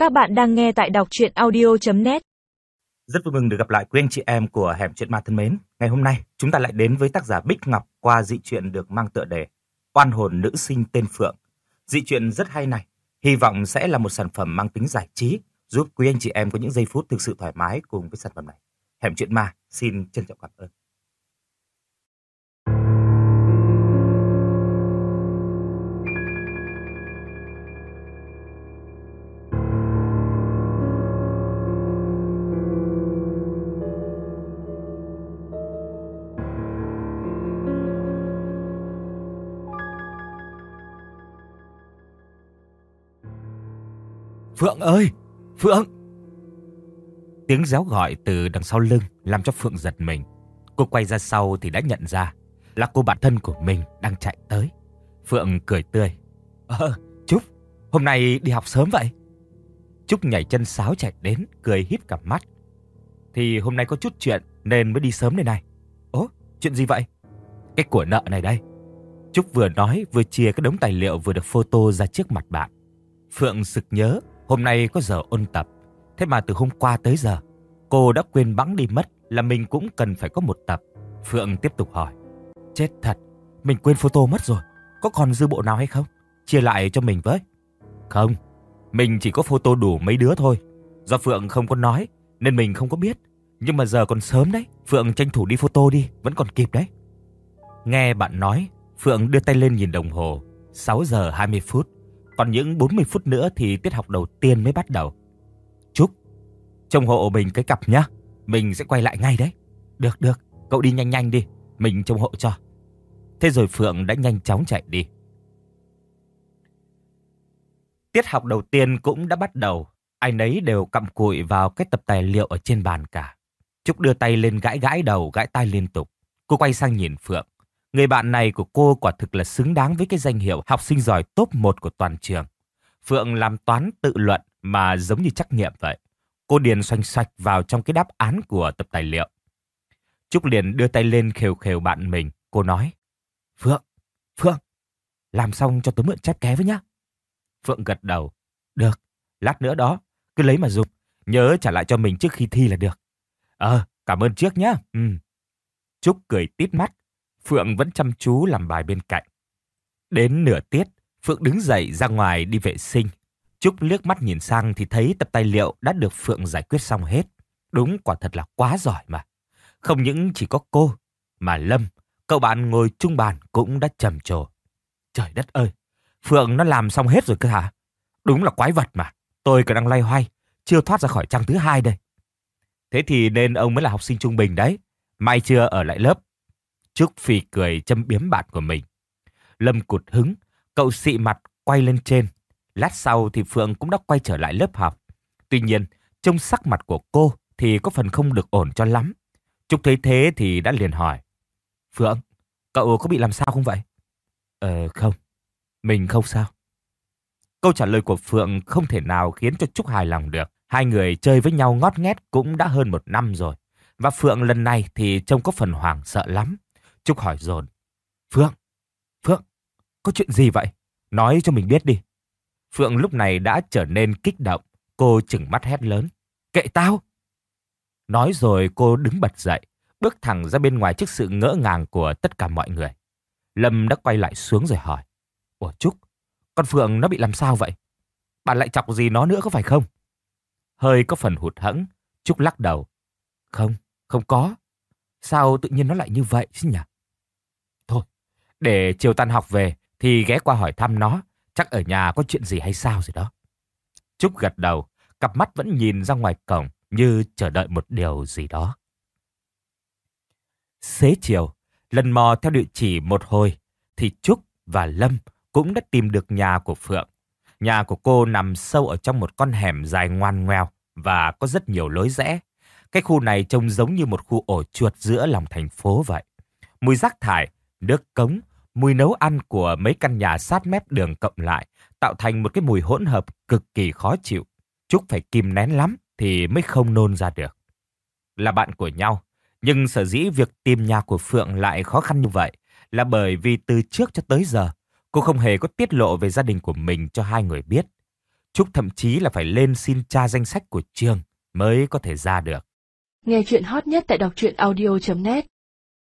Các bạn đang nghe tại đọc truyện audio.net. Rất vui mừng được gặp lại quý anh chị em của Hẻm Chuyện Ma thân mến. Ngày hôm nay, chúng ta lại đến với tác giả Bích Ngọc qua dị truyện được mang tựa đề Oan hồn nữ sinh tên Phượng. Dị truyện rất hay này, hy vọng sẽ là một sản phẩm mang tính giải trí, giúp quý anh chị em có những giây phút thực sự thoải mái cùng với sản phẩm này. Hẻm Chuyện Ma xin trân trọng cảm ơn. Phượng ơi! Phượng! Tiếng réo gọi từ đằng sau lưng làm cho Phượng giật mình. Cô quay ra sau thì đã nhận ra là cô bạn thân của mình đang chạy tới. Phượng cười tươi. Trúc, hôm nay đi học sớm vậy? Trúc nhảy chân sáo chạy đến, cười híp cặp mắt. Thì hôm nay có chút chuyện nên mới đi sớm đây này. Ố, chuyện gì vậy? Cái của nợ này đây. Trúc vừa nói vừa chia cái đống tài liệu vừa được photo ra trước mặt bạn. Phượng sực nhớ hôm nay có giờ ôn tập. Thế mà từ hôm qua tới giờ, cô đã quên bẵng đi mất là mình cũng cần phải có một tập. Phượng tiếp tục hỏi. Chết thật, mình quên photo mất rồi. Có còn dư bộ nào hay không? Chia lại cho mình với. Không, mình chỉ có photo đủ mấy đứa thôi. Do Phượng không có nói nên mình không có biết. Nhưng mà giờ còn sớm đấy, Phượng tranh thủ đi photo đi, vẫn còn kịp đấy. Nghe bạn nói, Phượng đưa tay lên nhìn đồng hồ. 6 giờ 20 phút. Còn những 40 phút nữa thì tiết học đầu tiên mới bắt đầu. Trúc, trông hộ mình cái cặp nhá. Mình sẽ quay lại ngay đấy. Được, cậu đi nhanh nhanh đi. Mình trông hộ cho. Thế rồi Phượng đã nhanh chóng chạy đi. Tiết học đầu tiên cũng đã bắt đầu. Ai nấy đều cặm cụi vào cái tập tài liệu ở trên bàn cả. Trúc đưa tay lên gãi đầu, gãi tai liên tục. Cô quay sang nhìn Phượng. Người bạn này của cô quả thực là xứng đáng với cái danh hiệu học sinh giỏi top 1 của toàn trường. Phượng làm toán tự luận mà giống như trắc nghiệm vậy. Cô điền xoành xoạch vào trong cái đáp án của tập tài liệu. Trúc liền đưa tay lên khều khều bạn mình. Cô nói, Phượng, làm xong cho tớ mượn chép ké với nhá. Phượng gật đầu. Được, lát nữa đó, cứ lấy mà dùng. Nhớ trả lại cho mình trước khi thi là được. Cảm ơn trước nhá. Trúc cười tít mắt. Phượng vẫn chăm chú làm bài bên cạnh. Đến nửa tiết, Phượng đứng dậy ra ngoài đi vệ sinh. Trúc liếc mắt nhìn sang thì thấy tập tài liệu đã được Phượng giải quyết xong hết. Đúng quả thật là quá giỏi mà. Không những chỉ có cô, mà Lâm, cậu bạn ngồi chung bàn cũng đã trầm trồ. Trời đất ơi, Phượng nó làm xong hết rồi cơ hả? Đúng là quái vật mà. Tôi còn đang loay hoay, chưa thoát ra khỏi trang thứ 2 đây. Thế thì nên ông mới là học sinh trung bình đấy. May chưa ở lại lớp. Trúc phì cười châm biếm bạn của mình. Lâm cụt hứng, cậu xị mặt quay lên trên. Lát sau thì Phượng cũng đã quay trở lại lớp học. Tuy nhiên, trông sắc mặt của cô thì có phần không được ổn cho lắm. Trúc thấy thế thì đã liền hỏi. Phượng, cậu có bị làm sao không vậy? Không, mình không sao. Câu trả lời của Phượng không thể nào khiến cho Trúc hài lòng được. Hai người chơi với nhau ngót nghét cũng đã hơn 1 năm rồi. Và Phượng lần này thì trông có phần hoảng sợ lắm. Trúc hỏi dồn. Phượng, có chuyện gì vậy? Nói cho mình biết đi. Phượng lúc này đã trở nên kích động. Cô trừng mắt hét lớn. Kệ tao! Nói rồi cô đứng bật dậy, bước thẳng ra bên ngoài trước sự ngỡ ngàng của tất cả mọi người. Lâm đã quay lại xuống rồi hỏi. Ủa Trúc, con Phượng nó bị làm sao vậy? Bạn lại chọc gì nó nữa có phải không? Hơi có phần hụt hẫng, Trúc lắc đầu. Không có. Sao tự nhiên nó lại như vậy chứ nhỉ? Thôi, để chiều tan học về thì ghé qua hỏi thăm nó. Chắc ở nhà có chuyện gì hay sao rồi đó. Trúc gật đầu, cặp mắt vẫn nhìn ra ngoài cổng như chờ đợi một điều gì đó. Xế chiều, lần mò theo địa chỉ một hồi thì Trúc và Lâm cũng đã tìm được nhà của Phượng. Nhà của cô nằm sâu ở trong một con hẻm dài ngoằn ngoèo và có rất nhiều lối rẽ. Cái khu này trông giống như một khu ổ chuột giữa lòng thành phố vậy. Mùi rác thải, nước cống, mùi nấu ăn của mấy căn nhà sát mép đường cộng lại tạo thành một cái mùi hỗn hợp cực kỳ khó chịu. Trúc phải kìm nén lắm thì mới không nôn ra được. Là bạn của nhau, nhưng sở dĩ việc tìm nhà của Phượng lại khó khăn như vậy là bởi vì từ trước cho tới giờ cô không hề có tiết lộ về gia đình của mình cho hai người biết. Trúc thậm chí là phải lên xin tra danh sách của trường mới có thể ra được. Nghe chuyện hot nhất tại đọc truyện audio.net